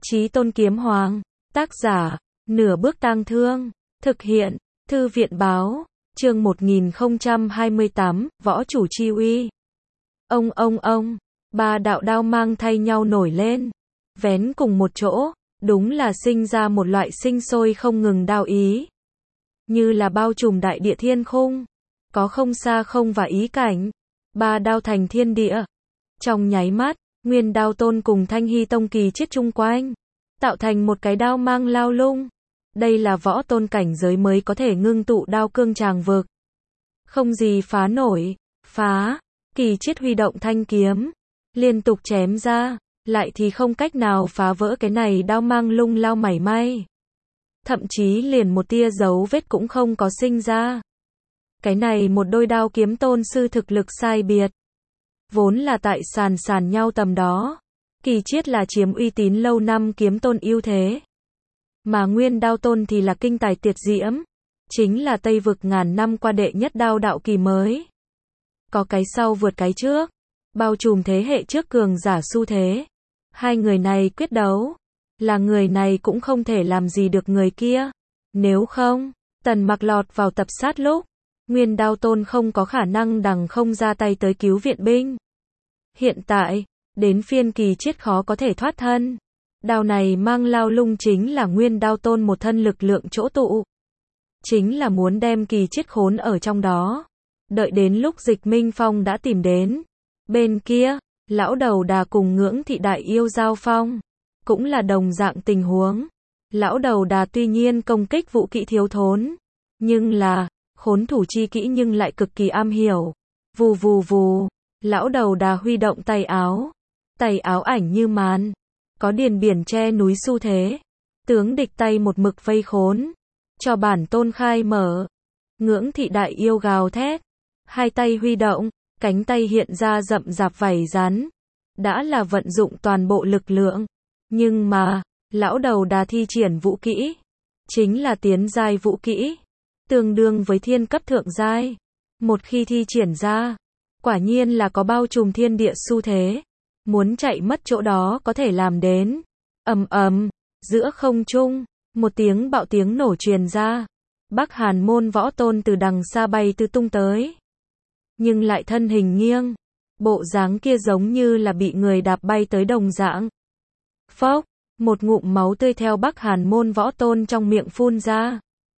Chí Tôn Kiếm Hoàng, tác giả, Nửa Bước Tang Thương, thực hiện, Thư viện báo, chương 1028, Võ Chủ Chi Uy. Ông, ba đạo đao mang thay nhau nổi lên, vén cùng một chỗ, đúng là sinh ra một loại sinh sôi không ngừng đao ý. Như là bao trùm đại địa thiên khung, có không xa không và ý cảnh, ba đao thành thiên địa. Trong nháy mắt, Nguyên Đao Tôn cùng Thanh Hy Tông kỳ chiết chung quanh, tạo thành một cái đao mang lao lung. Đây là võ tôn cảnh giới mới có thể ngưng tụ đao cương tràng vực. Không gì phá nổi, phá, kỳ chiết huy động thanh kiếm, liên tục chém ra, lại thì không cách nào phá vỡ cái này đao mang lung lao mảy may. Thậm chí liền một tia dấu vết cũng không có sinh ra. Cái này một đôi đao kiếm tôn sư thực lực sai biệt. Vốn là tại sàn nhau tầm đó. Kỳ chiết là chiếm uy tín lâu năm kiếm tôn ưu thế. Mà Nguyên Đao Tôn thì là kinh tài tuyệt diễm. Chính là Tây vực ngàn năm qua đệ nhất đao đạo kỳ mới. Có cái sau vượt cái trước. Bao trùm thế hệ trước cường giả xu thế. Hai người này quyết đấu. Là người này cũng không thể làm gì được người kia. Nếu không, Tần Mặc lọt vào tập sát lúc, Nguyên Đao Tôn không có khả năng đằng không ra tay tới cứu viện binh. Hiện tại, đến phiên kỳ chiết khó có thể thoát thân. Đao này mang lao lung chính là Nguyên Đao Tôn một thân lực lượng chỗ tụ. Chính là muốn đem kỳ chiết khốn ở trong đó. Đợi đến lúc Dịch Minh Phong đã tìm đến. Bên kia, lão đầu đà cùng Ngưỡng Thị Đại Yêu giao phong. Cũng là đồng dạng tình huống. Lão đầu đà tuy nhiên công kích vũ kỹ thiếu thốn. Nhưng là, khốn thủ chi kỹ nhưng lại cực kỳ am hiểu. Vù vù vù, lão đầu đà huy động tay áo. Tay áo ảnh như màn. Có điền biển che núi xu thế. Tướng địch tay một mực vây khốn. Cho bản tôn khai mở. Ngưỡng Thị Đại Yêu gào thét. Hai tay huy động, cánh tay hiện ra rậm rạp vảy rắn. Đã là vận dụng toàn bộ lực lượng. Nhưng mà, lão đầu đà thi triển vũ kỹ. Chính là tiến giai vũ kỹ. Tương đương với thiên cấp thượng giai. Một khi thi triển ra, quả nhiên là có bao trùm thiên địa xu thế. Muốn chạy mất chỗ đó có thể làm đến. Ầm, giữa không trung, một tiếng bạo tiếng nổ truyền ra. Bắc Hàn môn võ tôn từ đằng xa bay tứ tung tới. Nhưng lại thân hình nghiêng. Bộ dáng kia giống như là bị người đạp bay tới đồng dạng. Phốc, một ngụm máu tươi theo Bắc Hàn môn võ tôn trong miệng phun ra.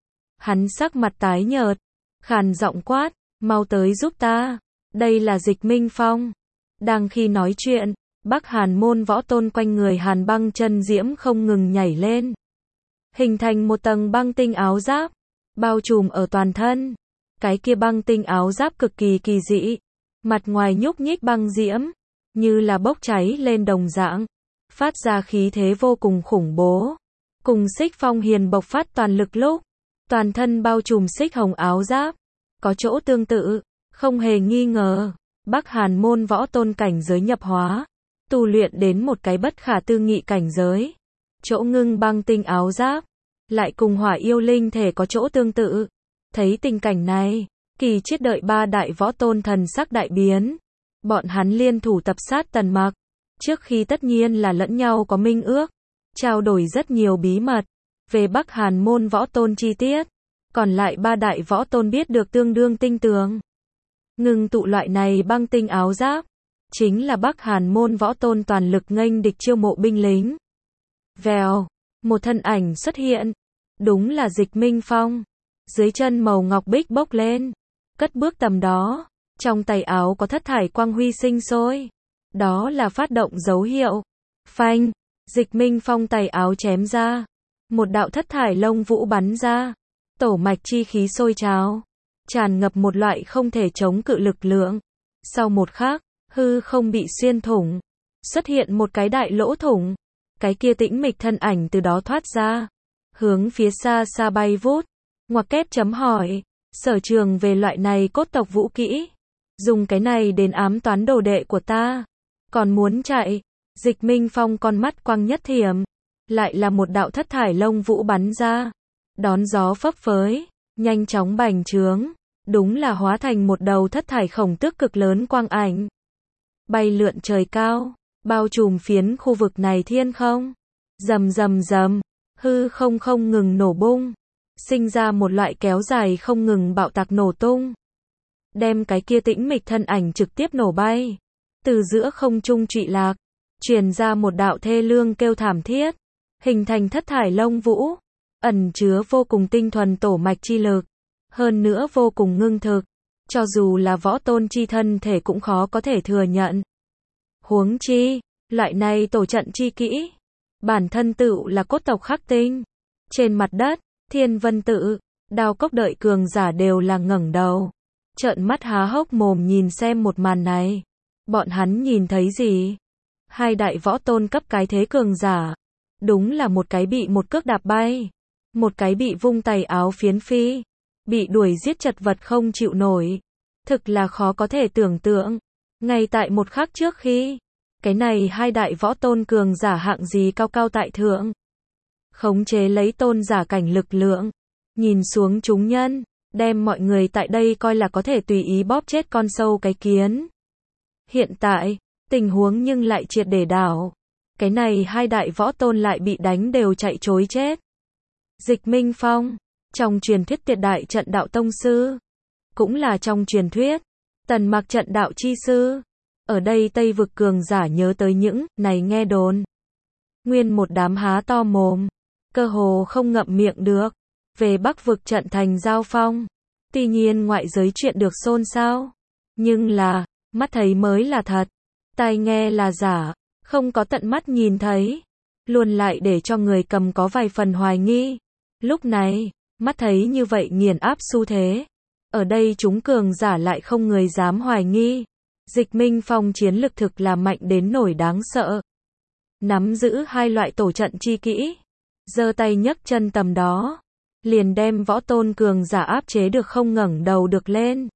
Hắn sắc mặt tái nhợt, khàn giọng quát, mau tới giúp ta. Đây là Dịch Minh Phong. Đang khi nói chuyện, Bắc Hàn môn võ tôn quanh người hàn băng chân diễm không ngừng nhảy lên. Hình thành một tầng băng tinh áo giáp, bao trùm ở toàn thân. Cái kia băng tinh áo giáp cực kỳ kỳ dị. Mặt ngoài nhúc nhích băng diễm, như là bốc cháy lên đồng dạng. Phát ra khí thế vô cùng khủng bố. Cùng Xích Phong Hiền bộc phát toàn lực lúc. Toàn thân bao trùm xích hồng áo giáp. Có chỗ tương tự, không hề nghi ngờ. Bắc Hàn môn võ tôn cảnh giới nhập hóa. Tu luyện đến một cái bất khả tư nghị cảnh giới. Chỗ ngưng băng tinh áo giáp. Lại cùng hỏa yêu linh thể có chỗ tương tự. Thấy tình cảnh này, kỳ chiết đợi ba đại võ tôn thần sắc đại biến. Bọn hắn liên thủ tập sát Tần Mặc. Trước khi tất nhiên là lẫn nhau có minh ước. Trao đổi rất nhiều bí mật. Về Bắc Hàn môn võ tôn chi tiết. Còn lại ba đại võ tôn biết được tương đương tinh tường. Ngừng tụ loại này băng tinh áo giáp. Chính là Bắc Hàn môn võ tôn toàn lực nghênh địch chiêu mộ binh lính. Vèo, một thân ảnh xuất hiện. Đúng là Dịch Minh Phong. Dưới chân màu ngọc bích bốc lên. Cất bước tầm đó. Trong tay áo có thất thải quang huy sinh sôi. Đó là phát động dấu hiệu. Phanh, Dịch Minh Phong tay áo chém ra. Một đạo thất thải lông vũ bắn ra. Tổ mạch chi khí sôi trào. Tràn ngập một loại không thể chống cự lực lượng. Sau một khắc, hư không bị xuyên thủng. Xuất hiện một cái đại lỗ thủng. Cái kia tĩnh mịch thân ảnh từ đó thoát ra. Hướng phía xa xa bay vút. Ngoặc kép chấm hỏi. Sở trường về loại này cốt tộc vũ kỹ. Dùng cái này đến ám toán đồ đệ của ta. Còn muốn chạy. Dịch Minh Phong con mắt quang nhất thiểm. Lại là một đạo thất thải lông vũ bắn ra. Đón gió phấp phới. Nhanh chóng bành trướng. Đúng là hóa thành một đầu thất thải khổng tước cực lớn quang ảnh. Bay lượn trời cao. Bao trùm phiến khu vực này thiên không. Rầm rầm rầm, hư không không ngừng nổ bung, sinh ra một loại kéo dài không ngừng bạo tạc nổ tung. Đem cái kia tĩnh mịch thân ảnh trực tiếp nổ bay. Từ giữa không trung trụy lạc, truyền ra một đạo thê lương kêu thảm thiết, hình thành thất thải lông vũ, ẩn chứa vô cùng tinh thuần tổ mạch chi lực, hơn nữa vô cùng ngưng thực, cho dù là võ tôn chi thân thể cũng khó có thể thừa nhận. Huống chi, loại này tổ trận chi kỹ, bản thân tựu là cốt tộc khắc tinh. Trên mặt đất, Thiên Vân Tự, Đao Cốc đợi cường giả đều là ngẩng đầu, trợn mắt há hốc mồm nhìn xem một màn này. Bọn hắn nhìn thấy gì? Hai đại võ tôn cấp cái thế cường giả, đúng là một cái bị một cước đạp bay, một cái bị vung tay áo phiến phi, bị đuổi giết chật vật không chịu nổi. Thực là khó có thể tưởng tượng. Ngay tại một khắc trước khi, cái này hai đại võ tôn cường giả hạng gì cao cao tại thượng, khống chế lấy tôn giả cảnh lực lượng, nhìn xuống chúng nhân, đem mọi người tại đây coi là có thể tùy ý bóp chết con sâu cái kiến. Hiện tại, tình huống nhưng lại triệt để đảo. Cái này hai đại võ tôn lại bị đánh đều chạy trối chết. Dịch Minh Phong, trong truyền thuyết tuyệt đại trận đạo tông sư, cũng là trong truyền thuyết Tần Mặc trận đạo chi sư. Ở đây Tây vực cường giả nhớ tới những này nghe đồn, nguyên một đám há to mồm, cơ hồ không ngậm miệng được. Về Bắc vực trận thành giao phong, tuy nhiên ngoại giới chuyện được xôn xao, nhưng là mắt thấy mới là thật, tai nghe là giả, không có tận mắt nhìn thấy, luôn lại để cho người cầm có vài phần hoài nghi. Lúc này, mắt thấy như vậy nghiền áp xu thế, ở đây chúng cường giả lại không người dám hoài nghi. Dịch Minh Phong chiến lực thực là mạnh đến nổi đáng sợ. Nắm giữ hai loại tổ trận chi kỹ, giơ tay nhấc chân tầm đó, liền đem võ tôn cường giả áp chế được không ngẩng đầu được lên.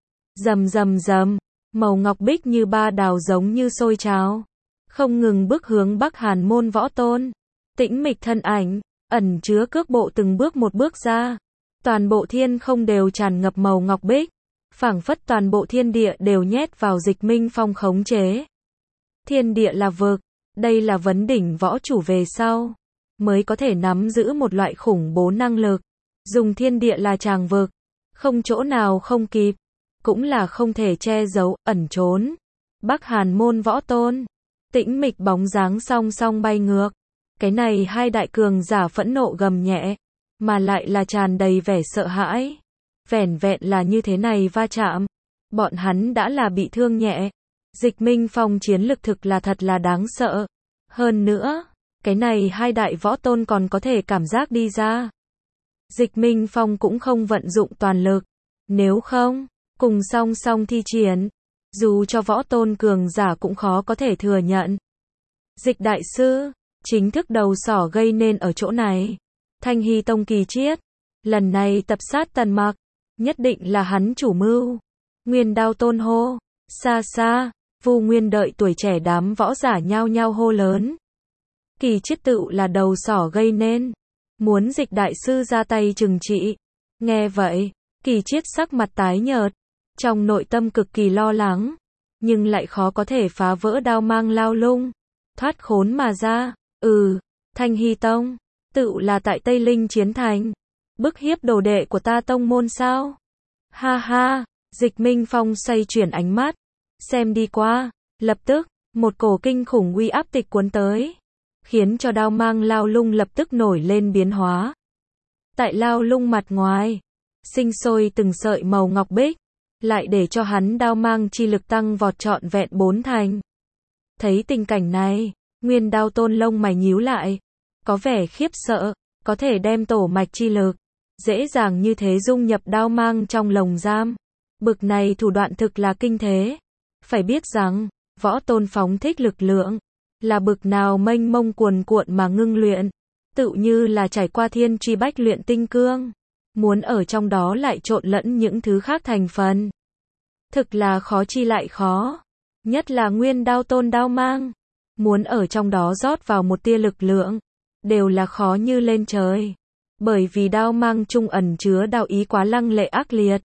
Rầm rầm rầm, màu ngọc bích như ba đào giống như sôi trào, không ngừng bước hướng Bắc Hàn môn võ tôn. Tĩnh mịch thân ảnh, ẩn chứa cước bộ từng bước một bước ra. Toàn bộ thiên không đều tràn ngập màu ngọc bích, phảng phất toàn bộ thiên địa đều nhét vào Dịch Minh Phong khống chế. Thiên địa là vực, đây là vấn đỉnh võ chủ về sau mới có thể nắm giữ một loại khủng bố năng lực. Dùng thiên địa là tràng vực, không chỗ nào không kịp, cũng là không thể che giấu, ẩn trốn. Bắc Hàn môn võ tôn, tĩnh mịch bóng dáng song song bay ngược. Cái này hai đại cường giả phẫn nộ gầm nhẹ, mà lại là tràn đầy vẻ sợ hãi. Vẻn vẹn là như thế này va chạm, bọn hắn đã là bị thương nhẹ. Dịch Minh Phong chiến lực thực là thật là đáng sợ. Hơn nữa, cái này hai đại võ tôn còn có thể cảm giác đi ra. Dịch Minh Phong cũng không vận dụng toàn lực, nếu không, cùng song song thi triển, dù cho võ tôn cường giả cũng khó có thể thừa nhận. Dịch đại sư, chính thức đầu sỏ gây nên ở chỗ này. Thanh Hy Tông Kỳ Chiết, lần này tập sát Tần Mặc, nhất định là hắn chủ mưu. Nguyên Đao Tôn hô, xa xa, Vu Nguyên đợi tuổi trẻ đám võ giả nhao nhao hô lớn. Kỳ Chiết tựu là đầu sỏ gây nên, muốn Dịch đại sư ra tay trừng trị. Nghe vậy, Kỳ Chiết sắc mặt tái nhợt, trong nội tâm cực kỳ lo lắng, nhưng lại khó có thể phá vỡ đao mang lao lung, thoát khốn mà ra. Thanh Hy Tông, tựu là tại Tây Linh chiến thành, bức hiếp đồ đệ của ta tông môn sao? Ha ha, Dịch Minh Phong xoay chuyển ánh mắt, xem đi qua, lập tức, một cổ kinh khủng uy áp tịch cuốn tới, khiến cho đao mang lao lung lập tức nổi lên biến hóa. Tại lao lung mặt ngoài, sinh sôi từng sợi màu ngọc bích, lại để cho hắn đao mang chi lực tăng vọt trọn vẹn 4 thành. Thấy tình cảnh này, Nguyên Đao Tôn lông mày nhíu lại, có vẻ khiếp sợ, có thể đem tổ mạch chi lực dễ dàng như thế dung nhập đao mang trong lồng giam. Bực này thủ đoạn thực là kinh thế. Phải biết rằng, võ tôn phóng thích lực lượng là bực nào mênh mông cuồn cuộn mà ngưng luyện, tự như là trải qua thiên truy bách luyện tinh cương, muốn ở trong đó lại trộn lẫn những thứ khác thành phần, thực là khó chi lại khó. Nhất là Nguyên Đao Tôn đao mang, muốn ở trong đó rót vào một tia lực lượng, đều là khó như lên trời. Bởi vì đao mang trung ẩn chứa đạo ý quá lăng lệ ác liệt.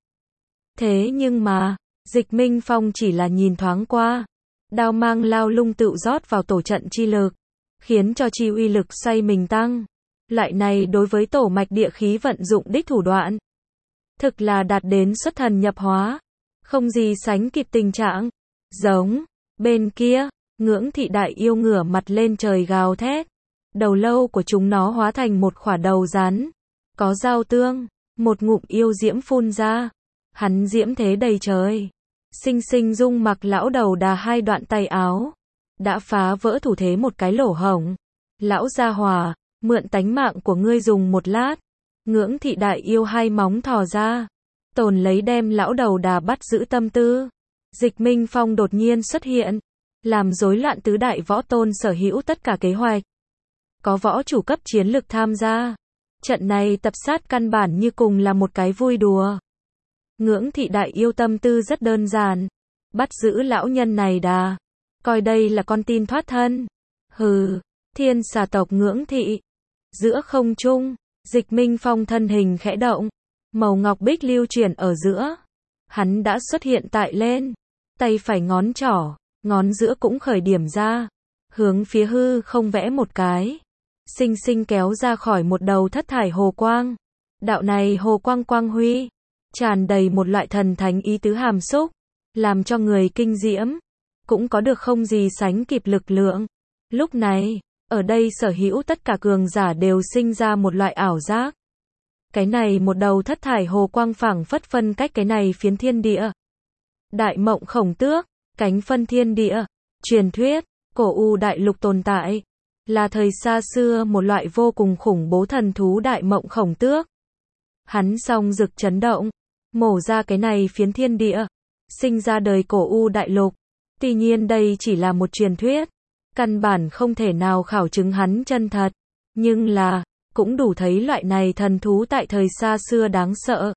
Thế nhưng mà, Dịch Minh Phong chỉ là nhìn thoáng qua, đao mang lao lung tự rót vào tổ trận chi lực, khiến cho chi uy lực xoay mình tăng. Loại này đối với tổ mạch địa khí vận dụng đích thủ đoạn, thực là đạt đến xuất thần nhập hóa, không gì sánh kịp tình trạng. Giống, bên kia, Ngưỡng thị đại yêu ngửa mặt lên trời gào thét. Đầu lâu của chúng nó hóa thành một khỏa đầu rắn, có dao tương, một ngụm yêu diễm phun ra. Hắn diễm thế đầy trời, xinh xinh dung mặc lão đầu đà hai đoạn tay áo, đã phá vỡ thủ thế một cái lỗ hổng. Lão gia hỏa, mượn tánh mạng của ngươi dùng một lát. Ngưỡng thị đại yêu hai móng thò ra, tồn lấy đem lão đầu đà bắt giữ tâm tư. Dịch Minh Phong đột nhiên xuất hiện, làm rối loạn tứ đại võ tôn sở hữu tất cả kế hoạch. Có võ chủ cấp chiến lực tham gia. Trận này tập sát căn bản như cùng là một cái vui đùa. Ngưỡng thị đại yêu tâm tư rất đơn giản. Bắt giữ lão nhân này đà. Coi đây là con tin thoát thân. Hừ, thiên xà tộc Ngưỡng thị. Giữa không trung, Dịch Minh Phong thân hình khẽ động. Màu ngọc bích lưu chuyển ở giữa. Hắn đã xuất hiện tại lên. Tay phải ngón trỏ, ngón giữa cũng khởi điểm ra. Hướng phía hư không vẽ một cái. Xinh xinh kéo ra khỏi một đầu thất thải hồ quang. Đạo này hồ quang quang huy, tràn đầy một loại thần thánh ý tứ hàm xúc, làm cho người kinh diễm, cũng có được không gì sánh kịp lực lượng. Lúc này, ở đây sở hữu tất cả cường giả đều sinh ra một loại ảo giác. Cái này một đầu thất thải hồ quang phảng phất phân cách cái này phiến thiên địa. Đại mộng khổng tước, cánh phân thiên địa, truyền thuyết, cổ u đại lục tồn tại. Là thời xa xưa một loại vô cùng khủng bố thần thú đại mộng khổng tước. Hắn song rực chấn động, mổ ra cái này phiến thiên địa, sinh ra đời cổ u đại lục. Tuy nhiên đây chỉ là một truyền thuyết, căn bản không thể nào khảo chứng hắn chân thật. Nhưng là, cũng đủ thấy loại này thần thú tại thời xa xưa đáng sợ.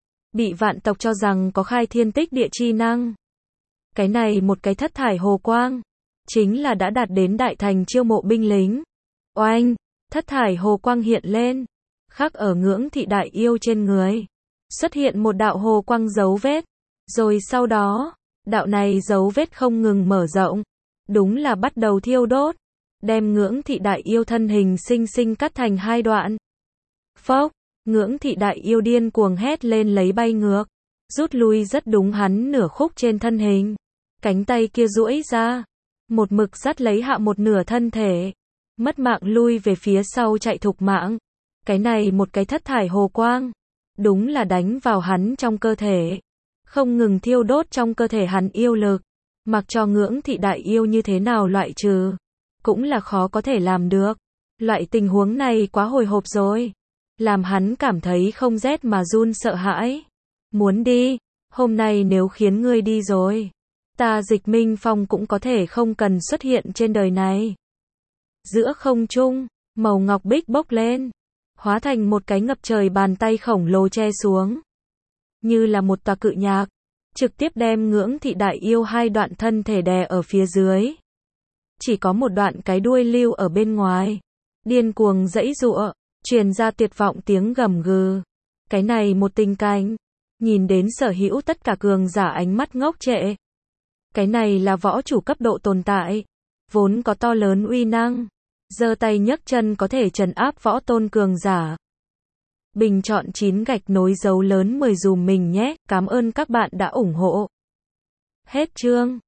Bị vạn tộc cho rằng có khai thiên tích địa chi năng. Cái này một cái thất thải hồ quang, chính là đã đạt đến đại thành chiêu mộ binh lính. Oanh, thất thải hồ quang hiện lên, khắc ở Ngưỡng thị đại yêu trên người. Xuất hiện một đạo hồ quang dấu vết, rồi sau đó, đạo này dấu vết không ngừng mở rộng, đúng là bắt đầu thiêu đốt, đem Ngưỡng thị đại yêu thân hình xinh xinh cắt thành hai đoạn. Phốc, Ngưỡng thị đại yêu điên cuồng hét lên lấy bay ngược, rút lui rất đúng hắn nửa khúc trên thân hình. Cánh tay kia duỗi ra, một mực dắt lấy hạ một nửa thân thể, mất mạng lui về phía sau chạy thục mạng. Cái này một cái thất thải hồ quang, đúng là đánh vào hắn trong cơ thể, không ngừng thiêu đốt trong cơ thể hắn yêu lực, mặc cho Ngưỡng thị đại yêu như thế nào loại trừ, cũng là khó có thể làm được. Loại tình huống này quá hồi hộp rồi, làm hắn cảm thấy không rét mà run sợ hãi. Muốn đi, hôm nay nếu khiến ngươi đi rồi, ta Dịch Minh Phong cũng có thể không cần xuất hiện trên đời này. Giữa không trung, màu ngọc bích bốc lên, hóa thành một cái ngập trời bàn tay khổng lồ che xuống. Như là một tòa cự nhạc, trực tiếp đem Ngưỡng thị đại yêu hai đoạn thân thể đè ở phía dưới. Chỉ có một đoạn cái đuôi lưu ở bên ngoài, điên cuồng giãy giụa, truyền ra tuyệt vọng tiếng gầm gừ. Cái này một tình cảnh, nhìn đến sở hữu tất cả cường giả ánh mắt ngốc trệ. Cái này là võ chủ cấp độ tồn tại, vốn có to lớn uy năng, giơ tay nhấc chân có thể trấn áp võ tôn cường giả. Bình chọn 9 gạch nối dấu lớn 10 dùm mình nhé, cảm ơn các bạn đã ủng hộ. Hết chương.